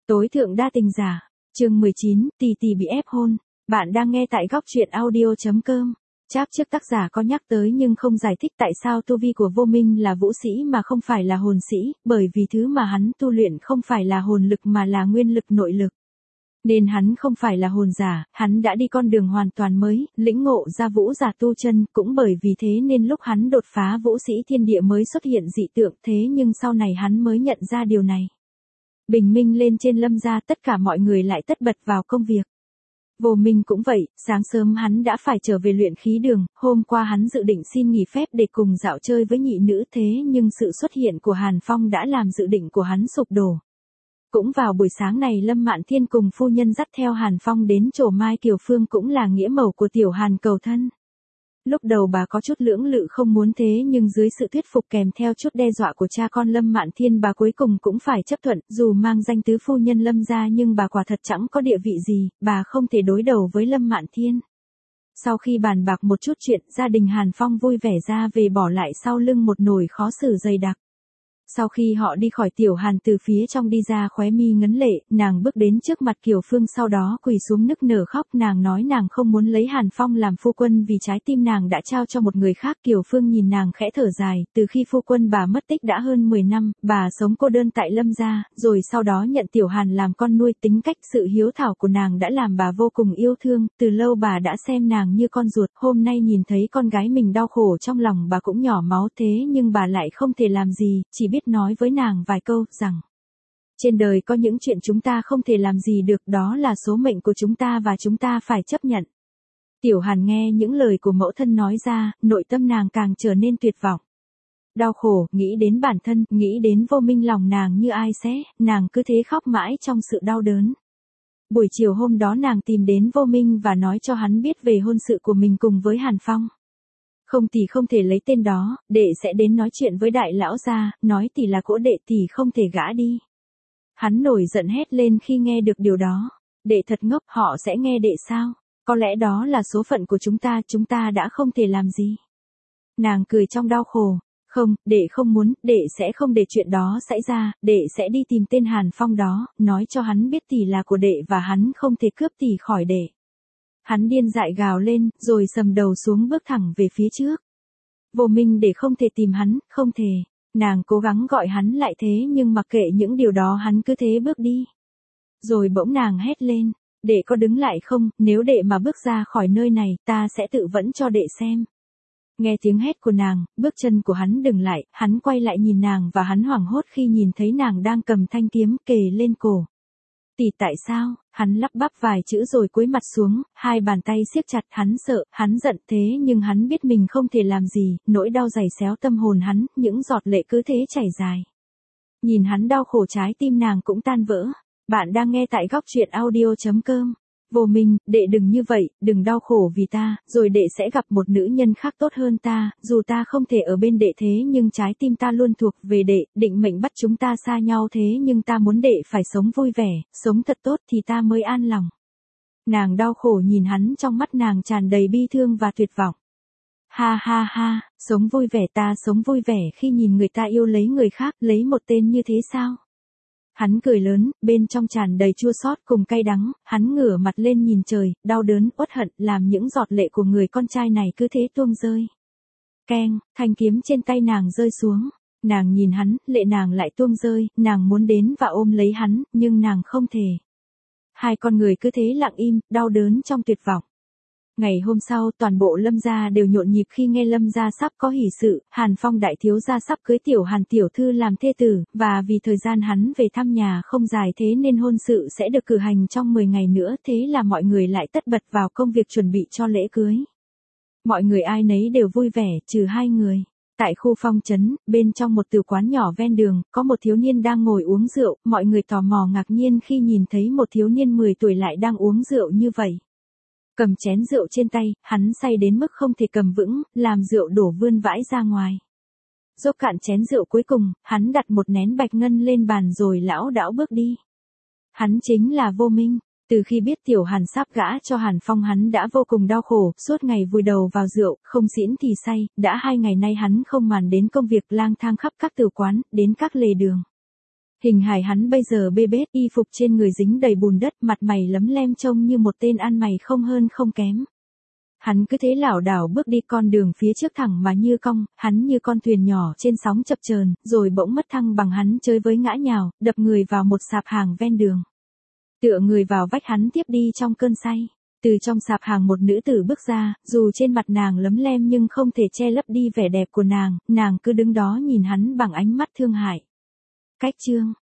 Tối thượng đa tình giả, chương 19, tỷ tỷ bị ép hôn. Bạn đang nghe tại góc truyện audio.com. Chap trước tác giả có nhắc tới nhưng không giải thích tại sao tu vi của Vô Minh là vũ sĩ mà không phải là hồn sĩ, bởi vì thứ mà hắn tu luyện không phải là hồn lực mà là nguyên lực nội lực. Nên hắn không phải là hồn giả, hắn đã đi con đường hoàn toàn mới, lĩnh ngộ ra vũ giả tu chân, cũng bởi vì thế nên lúc hắn đột phá vũ sĩ thiên địa mới xuất hiện dị tượng, thế nhưng sau này hắn mới nhận ra điều này. Bình minh lên trên Lâm gia, tất cả mọi người lại tất bật vào công việc. Vô Minh cũng vậy, sáng sớm hắn đã phải trở về luyện khí đường, hôm qua hắn dự định xin nghỉ phép để cùng dạo chơi với nhị nữ, thế nhưng sự xuất hiện của Hàn Phong đã làm dự định của hắn sụp đổ. Cũng vào buổi sáng này Lâm Mạn Thiên cùng phu nhân dắt theo Hàn Phong đến chỗ Mai Kiều Phương, cũng là nghĩa mẫu của tiểu Hàn cầu thân. Lúc đầu bà có chút lưỡng lự không muốn, thế nhưng dưới sự thuyết phục kèm theo chút đe dọa của cha con Lâm Mạn Thiên, bà cuối cùng cũng phải chấp thuận. Dù mang danh tứ phu nhân Lâm gia nhưng bà quả thật chẳng có địa vị gì, bà không thể đối đầu với Lâm Mạn Thiên. Sau khi bàn bạc một chút chuyện, gia đình Hàn Phong vui vẻ ra về, bỏ lại sau lưng một nồi khó xử dày đặc. Sau khi họ đi khỏi, tiểu Hàn từ phía trong đi ra, khóe mi ngấn lệ, nàng bước đến trước mặt Kiều Phương, sau đó quỳ xuống nức nở khóc. Nàng nói nàng không muốn lấy Hàn Phong làm phu quân vì trái tim nàng đã trao cho một người khác. Kiều Phương nhìn nàng khẽ thở dài, từ khi phu quân bà mất tích đã hơn 10 năm, bà sống cô đơn tại Lâm gia, rồi sau đó nhận tiểu Hàn làm con nuôi. Tính cách sự hiếu thảo của nàng đã làm bà vô cùng yêu thương, từ lâu bà đã xem nàng như con ruột. Hôm nay nhìn thấy con gái mình đau khổ, trong lòng bà cũng nhỏ máu, thế nhưng bà lại không thể làm gì, chỉ biết nói với nàng vài câu rằng trên đời có những chuyện chúng ta không thể làm gì được, đó là số mệnh của chúng ta và chúng ta phải chấp nhận. Tiểu Hàn nghe những lời của mẫu thân nói ra, nội tâm nàng càng trở nên tuyệt vọng. Đau khổ, nghĩ đến bản thân, nghĩ đến Vô Minh, lòng nàng như ai xé, nàng cứ thế khóc mãi trong sự đau đớn. Buổi chiều hôm đó nàng tìm đến Vô Minh và nói cho hắn biết về hôn sự của mình cùng với Hàn Phong. Không tỷ không thể lấy tên đó, đệ sẽ đến nói chuyện với đại lão gia, nói tỷ là cỗ đệ, tỷ không thể gã đi. Hắn nổi giận hét lên khi nghe được điều đó. Đệ thật ngốc, họ sẽ nghe đệ sao? Có lẽ đó là số phận của chúng ta đã không thể làm gì. Nàng cười trong đau khổ. Không, đệ không muốn, đệ sẽ không để chuyện đó xảy ra, đệ sẽ đi tìm tên Hàn Phong đó, nói cho hắn biết tỷ là của đệ và hắn không thể cướp tỷ khỏi đệ. Hắn điên dại gào lên, rồi sầm đầu xuống bước thẳng về phía trước. Vô Minh để không thể tìm hắn, không thể. Nàng cố gắng gọi hắn lại, thế nhưng mặc kệ những điều đó hắn cứ thế bước đi. Rồi bỗng nàng hét lên, đệ có đứng lại không, nếu đệ mà bước ra khỏi nơi này, ta sẽ tự vẫn cho đệ xem. Nghe tiếng hét của nàng, bước chân của hắn dừng lại, hắn quay lại nhìn nàng và hắn hoảng hốt khi nhìn thấy nàng đang cầm thanh kiếm kề lên cổ. Tỷ tại sao? Hắn lắp bắp vài chữ rồi cúi mặt xuống, hai bàn tay siết chặt. Hắn sợ, hắn giận, thế nhưng hắn biết mình không thể làm gì, nỗi đau giày xéo tâm hồn hắn, những giọt lệ cứ thế chảy dài. Nhìn hắn đau khổ, trái tim nàng cũng tan vỡ. Bạn đang nghe tại góc truyện audio.com. Vô Minh, đệ đừng như vậy, đừng đau khổ vì ta, rồi đệ sẽ gặp một nữ nhân khác tốt hơn ta, dù ta không thể ở bên đệ thế nhưng trái tim ta luôn thuộc về đệ, định mệnh bắt chúng ta xa nhau, thế nhưng ta muốn đệ phải sống vui vẻ, sống thật tốt thì ta mới an lòng. Nàng đau khổ nhìn hắn, trong mắt nàng tràn đầy bi thương và tuyệt vọng. Ha ha ha, sống vui vẻ, ta sống vui vẻ khi nhìn người ta yêu lấy người khác, lấy một tên như thế sao? Hắn cười lớn, bên trong tràn đầy chua xót cùng cay đắng, hắn ngửa mặt lên nhìn trời, đau đớn, uất hận, làm những giọt lệ của người con trai này cứ thế tuôn rơi. Keng, thanh kiếm trên tay nàng rơi xuống. Nàng nhìn hắn, lệ nàng lại tuôn rơi, nàng muốn đến và ôm lấy hắn, nhưng nàng không thể. Hai con người cứ thế lặng im, đau đớn trong tuyệt vọng. Ngày hôm sau, toàn bộ Lâm gia đều nhộn nhịp khi nghe Lâm gia sắp có hỷ sự, Hàn Phong đại thiếu gia sắp cưới tiểu Hàn tiểu thư làm thê tử, và vì thời gian hắn về thăm nhà không dài thế nên hôn sự sẽ được cử hành trong 10 ngày nữa, thế là mọi người lại tất bật vào công việc chuẩn bị cho lễ cưới. Mọi người ai nấy đều vui vẻ, trừ hai người. Tại khu Phong trấn, bên trong một tử quán nhỏ ven đường, có một thiếu niên đang ngồi uống rượu, mọi người tò mò ngạc nhiên khi nhìn thấy một thiếu niên 10 tuổi lại đang uống rượu như vậy. Cầm chén rượu trên tay, hắn say đến mức không thể cầm vững, làm rượu đổ vươn vãi ra ngoài. Dốc cạn chén rượu cuối cùng, hắn đặt một nén bạch ngân lên bàn rồi lão đảo bước đi. Hắn chính là Vô Minh. Từ khi biết tiểu Hàn sắp gả cho Hàn Phong, hắn đã vô cùng đau khổ, suốt ngày vùi đầu vào rượu, không xỉn thì say, đã 2 ngày nay hắn không màng đến công việc, lang thang khắp các tử quán, đến các lề đường. Hình hài hắn bây giờ bê bết, y phục trên người dính đầy bùn đất, mặt mày lấm lem trông như một tên ăn mày không hơn không kém. Hắn cứ thế lảo đảo bước đi, con đường phía trước thẳng mà như cong, hắn như con thuyền nhỏ trên sóng chập chờn, rồi bỗng mất thăng bằng, hắn chơi với ngã nhào, đập người vào một sạp hàng ven đường. Tựa người vào vách, hắn tiếp đi trong cơn say. Từ trong sạp hàng một nữ tử bước ra, dù trên mặt nàng lấm lem nhưng không thể che lấp đi vẻ đẹp của nàng cứ đứng đó nhìn hắn bằng ánh mắt thương hại. Cách chương